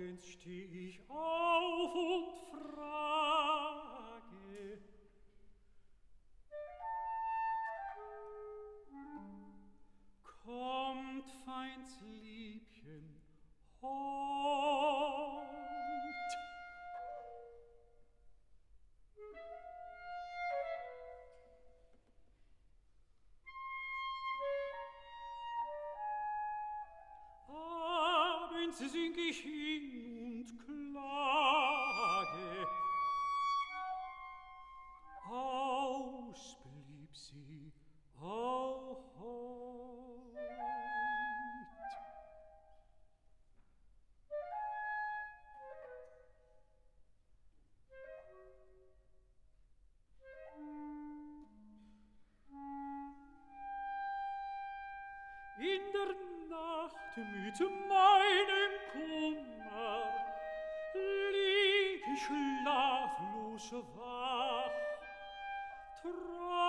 Morgens steh ich auf und frage, kommt feins Liebchen heut? Abends sing ich hin und klage, aus blieb sie auch heut. In der Nacht mit meinem Kummer lieg ich schlaflos wach,